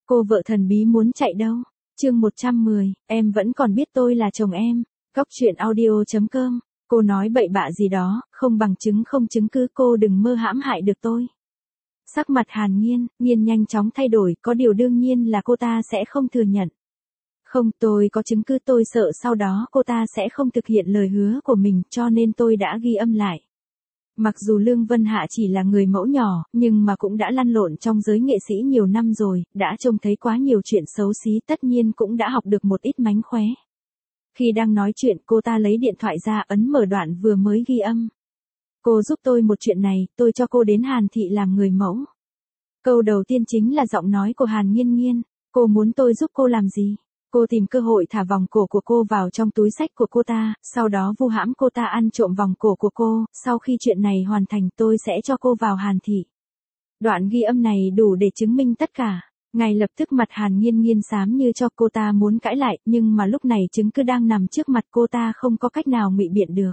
Cô vợ thần bí muốn chạy đâu? Chương 110, em vẫn còn biết tôi là chồng em. Góc truyện audio.com. Cô nói bậy bạ gì đó, không bằng chứng không chứng cứ, cô đừng mơ hãm hại được tôi. Sắc mặt Hàn Nhiên nhanh chóng thay đổi, có điều đương nhiên là cô ta sẽ không thừa nhận. Không, tôi có chứng cứ, tôi sợ sau đó cô ta sẽ không thực hiện lời hứa của mình, cho nên tôi đã ghi âm lại. Mặc dù Lương Vân Hạ chỉ là người mẫu nhỏ, nhưng mà cũng đã lăn lộn trong giới nghệ sĩ nhiều năm rồi, đã trông thấy quá nhiều chuyện xấu xí, tất nhiên cũng đã học được một ít mánh khóe. Khi đang nói chuyện, cô ta lấy điện thoại ra ấn mở đoạn vừa mới ghi âm. Cô giúp tôi một chuyện này, tôi cho cô đến Hàn Thị làm người mẫu. Câu đầu tiên chính là giọng nói của Hàn Nhiên. Cô muốn tôi giúp cô làm gì? Cô tìm cơ hội thả vòng cổ của cô vào trong túi xách của cô ta, sau đó vu hãm cô ta ăn trộm vòng cổ của cô, sau khi chuyện này hoàn thành tôi sẽ cho cô vào Hàn Thị. Đoạn ghi âm này đủ để chứng minh tất cả. Ngay lập tức mặt Hàn Nhiên xám như cho, cô ta muốn cãi lại, nhưng mà lúc này chứng cứ đang nằm trước mặt cô ta, không có cách nào ngụy biện được.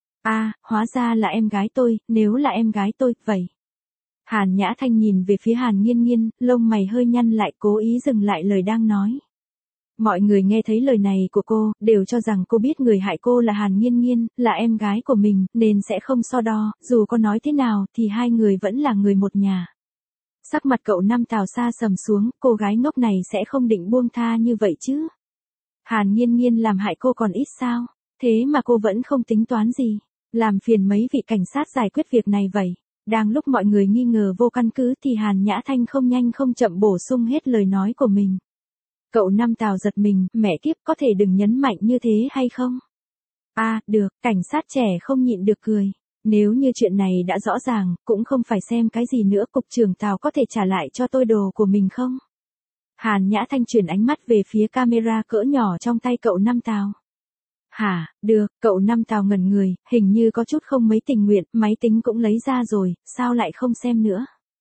Hóa ra là em gái tôi, nếu là em gái tôi, vậy. Hàn Nhã Thanh nhìn về phía Hàn Nhiên, lông mày hơi nhăn lại, cố ý dừng lại lời đang nói. Mọi người nghe thấy lời này của cô, đều cho rằng cô biết người hại cô là Hàn Nhiên, là em gái của mình, nên sẽ không so đo, dù có nói thế nào thì hai người vẫn là người một nhà. Sắc mặt cậu Năm Tào xa sầm xuống, cô gái ngốc này sẽ không định buông tha như vậy chứ. Hàn Nhiên làm hại cô còn ít sao, thế mà cô vẫn không tính toán gì, làm phiền mấy vị cảnh sát giải quyết việc này vậy. Đang lúc mọi người nghi ngờ vô căn cứ thì Hàn Nhã Thanh không nhanh không chậm bổ sung hết lời nói của mình. Cậu Năm Tào giật mình, mẹ kiếp, có thể đừng nhấn mạnh như thế hay không? Được, cảnh sát trẻ không nhịn được cười. Nếu như chuyện này đã rõ ràng, cũng không phải xem cái gì nữa, cục trưởng Tào có thể trả lại cho tôi đồ của mình không? Hàn Nhã Thanh chuyển ánh mắt về phía camera cỡ nhỏ trong tay cậu Năm Tào. Hả, được, cậu Năm Tào ngẩn người, hình như có chút không mấy tình nguyện, máy tính cũng lấy ra rồi, sao lại không xem nữa?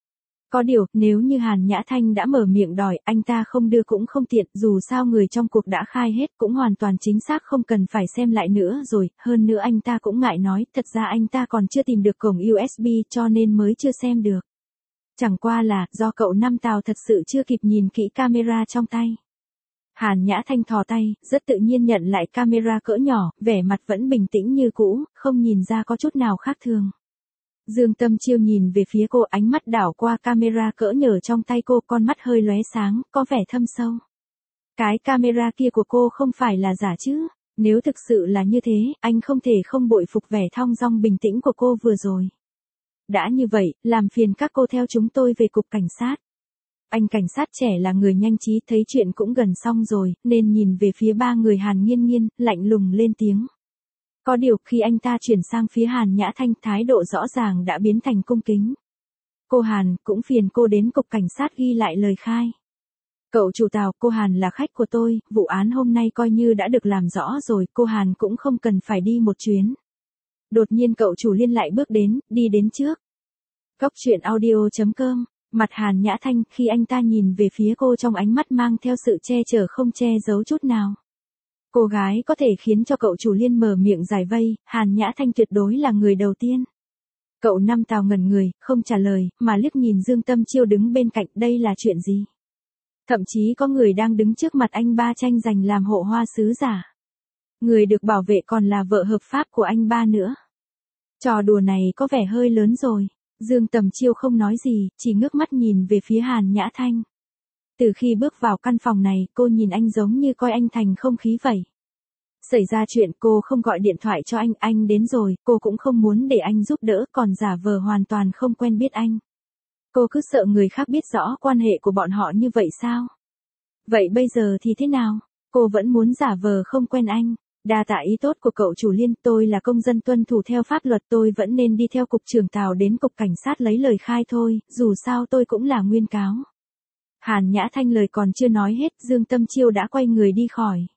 Có điều, nếu như Hàn Nhã Thanh đã mở miệng đòi, anh ta không đưa cũng không tiện, dù sao người trong cuộc đã khai hết, cũng hoàn toàn chính xác, không cần phải xem lại nữa rồi, hơn nữa anh ta cũng ngại nói, thật ra anh ta còn chưa tìm được cổng USB cho nên mới chưa xem được. Chẳng qua là, do cậu Năm Tào thật sự chưa kịp nhìn kỹ camera trong tay. Hàn Nhã Thanh thò tay, rất tự nhiên nhận lại camera cỡ nhỏ, vẻ mặt vẫn bình tĩnh như cũ, không nhìn ra có chút nào khác thường. Dương Tâm Chiêu nhìn về phía cô, ánh mắt đảo qua camera cỡ nhỏ trong tay cô, con mắt hơi lóe sáng, có vẻ thâm sâu. Cái camera kia của cô không phải là giả chứ? Nếu thực sự là như thế, anh không thể không bội phục vẻ thong dong bình tĩnh của cô vừa rồi. Đã như vậy, làm phiền các cô theo chúng tôi về cục cảnh sát. Anh cảnh sát trẻ là người nhanh trí, thấy chuyện cũng gần xong rồi, nên nhìn về phía ba người Hàn Nhiên, lạnh lùng lên tiếng. Có điều, khi anh ta chuyển sang phía Hàn Nhã Thanh, thái độ rõ ràng đã biến thành cung kính. Cô Hàn, cũng phiền cô đến cục cảnh sát ghi lại lời khai. Cậu chủ Tào, cô Hàn là khách của tôi, vụ án hôm nay coi như đã được làm rõ rồi, cô Hàn cũng không cần phải đi một chuyến. Đột nhiên cậu chủ Liên lại bước đến, đi đến trước. Góc truyện audio.com. Mặt Hàn Nhã Thanh, khi anh ta nhìn về phía cô trong ánh mắt mang theo sự che chở không che giấu chút nào. Cô gái có thể khiến cho cậu chủ Liên mở miệng giải vây, Hàn Nhã Thanh tuyệt đối là người đầu tiên. Cậu Năm Tào ngẩn người, không trả lời, mà liếc nhìn Dương Tâm Chiêu đứng bên cạnh, đây là chuyện gì? Thậm chí có người đang đứng trước mặt anh ba tranh giành làm hộ hoa sứ giả. Người được bảo vệ còn là vợ hợp pháp của anh ba nữa. Trò đùa này có vẻ hơi lớn rồi. Dương Tầm Chiêu không nói gì, chỉ ngước mắt nhìn về phía Hàn Nhã Thanh. Từ khi bước vào căn phòng này, cô nhìn anh giống như coi anh thành không khí vậy. Xảy ra chuyện cô không gọi điện thoại cho anh đến rồi, cô cũng không muốn để anh giúp đỡ, còn giả vờ hoàn toàn không quen biết anh. Cô cứ sợ người khác biết rõ quan hệ của bọn họ như vậy sao? Vậy bây giờ thì thế nào? Cô vẫn muốn giả vờ không quen anh. Đa tạ ý tốt của cậu chủ Liên, tôi là công dân tuân thủ theo pháp luật, tôi vẫn nên đi theo cục trưởng Tào đến cục cảnh sát lấy lời khai thôi, dù sao tôi cũng là nguyên cáo. Hàn Nhã Thanh lời còn chưa nói hết, Dương Tâm Chiêu đã quay người đi khỏi.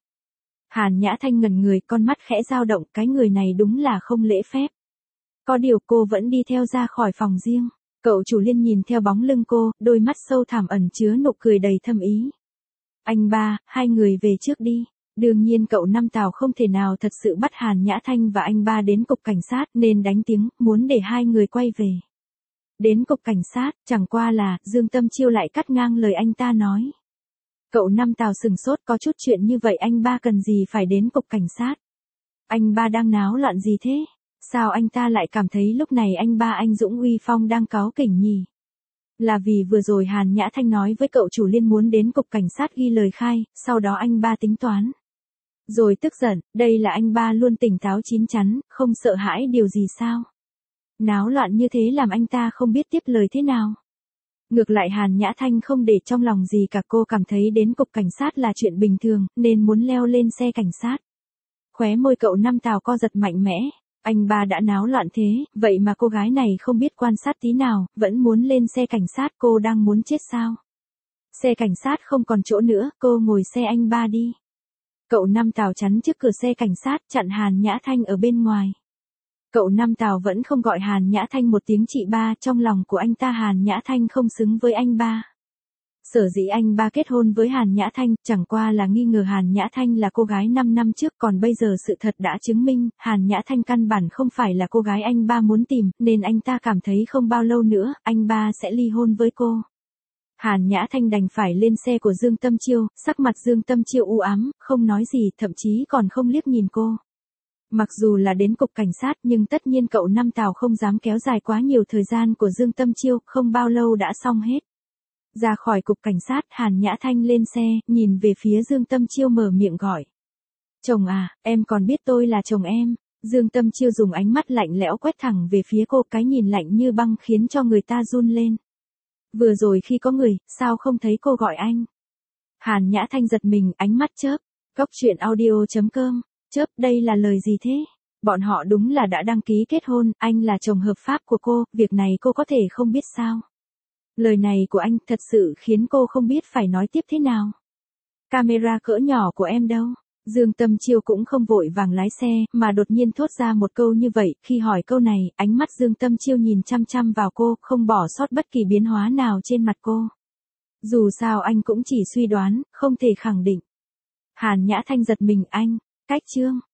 Hàn Nhã Thanh ngẩn người, con mắt khẽ dao động, cái người này đúng là không lễ phép. Có điều cô vẫn đi theo ra khỏi phòng riêng. Cậu chủ Liên nhìn theo bóng lưng cô, đôi mắt sâu thẳm ẩn chứa nụ cười đầy thâm ý. Anh ba, hai người về trước đi. Đương nhiên cậu Năm Tào không thể nào thật sự bắt Hàn Nhã Thanh và anh ba đến cục cảnh sát, nên đánh tiếng, muốn để hai người quay về. Đến cục cảnh sát, chẳng qua là, Dương Tâm Chiêu lại cắt ngang lời anh ta nói. Cậu Năm Tào sừng sốt, có chút chuyện như vậy anh ba cần gì phải đến cục cảnh sát? Anh ba đang náo loạn gì thế? Sao anh ta lại cảm thấy lúc này anh ba anh Dũng uy phong đang cáu kỉnh nhỉ? Là vì vừa rồi Hàn Nhã Thanh nói với cậu chủ Liên muốn đến cục cảnh sát ghi lời khai, sau đó anh ba tính toán. Rồi tức giận, đây là anh ba luôn tỉnh táo chín chắn, không sợ hãi điều gì sao? Náo loạn như thế làm anh ta không biết tiếp lời thế nào. Ngược lại Hàn Nhã Thanh không để trong lòng gì cả, cô cảm thấy đến cục cảnh sát là chuyện bình thường, nên muốn leo lên xe cảnh sát. Khóe môi cậu Năm Tào co giật mạnh mẽ, anh ba đã náo loạn thế, vậy mà cô gái này không biết quan sát tí nào, vẫn muốn lên xe cảnh sát, cô đang muốn chết sao? Xe cảnh sát không còn chỗ nữa, cô ngồi xe anh ba đi. Cậu Năm Tào chắn trước cửa xe cảnh sát, chặn Hàn Nhã Thanh ở bên ngoài. Cậu Năm Tào vẫn không gọi Hàn Nhã Thanh một tiếng chị ba, trong lòng của anh ta Hàn Nhã Thanh không xứng với anh ba. Sở dĩ anh ba kết hôn với Hàn Nhã Thanh, chẳng qua là nghi ngờ Hàn Nhã Thanh là cô gái 5 năm trước, còn bây giờ sự thật đã chứng minh, Hàn Nhã Thanh căn bản không phải là cô gái anh ba muốn tìm, nên anh ta cảm thấy không bao lâu nữa, anh ba sẽ ly hôn với cô. Hàn Nhã Thanh đành phải lên xe của Dương Tâm Chiêu, sắc mặt Dương Tâm Chiêu u ám, không nói gì, thậm chí còn không liếc nhìn cô. Mặc dù là đến cục cảnh sát nhưng tất nhiên cậu Năm Tào không dám kéo dài quá nhiều thời gian của Dương Tâm Chiêu, không bao lâu đã xong hết. Ra khỏi cục cảnh sát, Hàn Nhã Thanh lên xe, nhìn về phía Dương Tâm Chiêu mở miệng gọi. Chồng à, em còn biết tôi là chồng em. Dương Tâm Chiêu dùng ánh mắt lạnh lẽo quét thẳng về phía cô, cái nhìn lạnh như băng khiến cho người ta run lên. Vừa rồi khi có người, sao không thấy cô gọi anh? Hàn Nhã Thanh giật mình, ánh mắt chớp. Cóc truyện audio.com. Chớp, đây là lời gì thế? Bọn họ đúng là đã đăng ký kết hôn, anh là chồng hợp pháp của cô, việc này cô có thể không biết sao? Lời này của anh thật sự khiến cô không biết phải nói tiếp thế nào. Camera cỡ nhỏ của em đâu? Dương Tâm Chiêu cũng không vội vàng lái xe, mà đột nhiên thốt ra một câu như vậy, khi hỏi câu này, ánh mắt Dương Tâm Chiêu nhìn chăm chăm vào cô, không bỏ sót bất kỳ biến hóa nào trên mặt cô. Dù sao anh cũng chỉ suy đoán, không thể khẳng định. Hàn Nhã Thanh giật mình, anh, cách chương.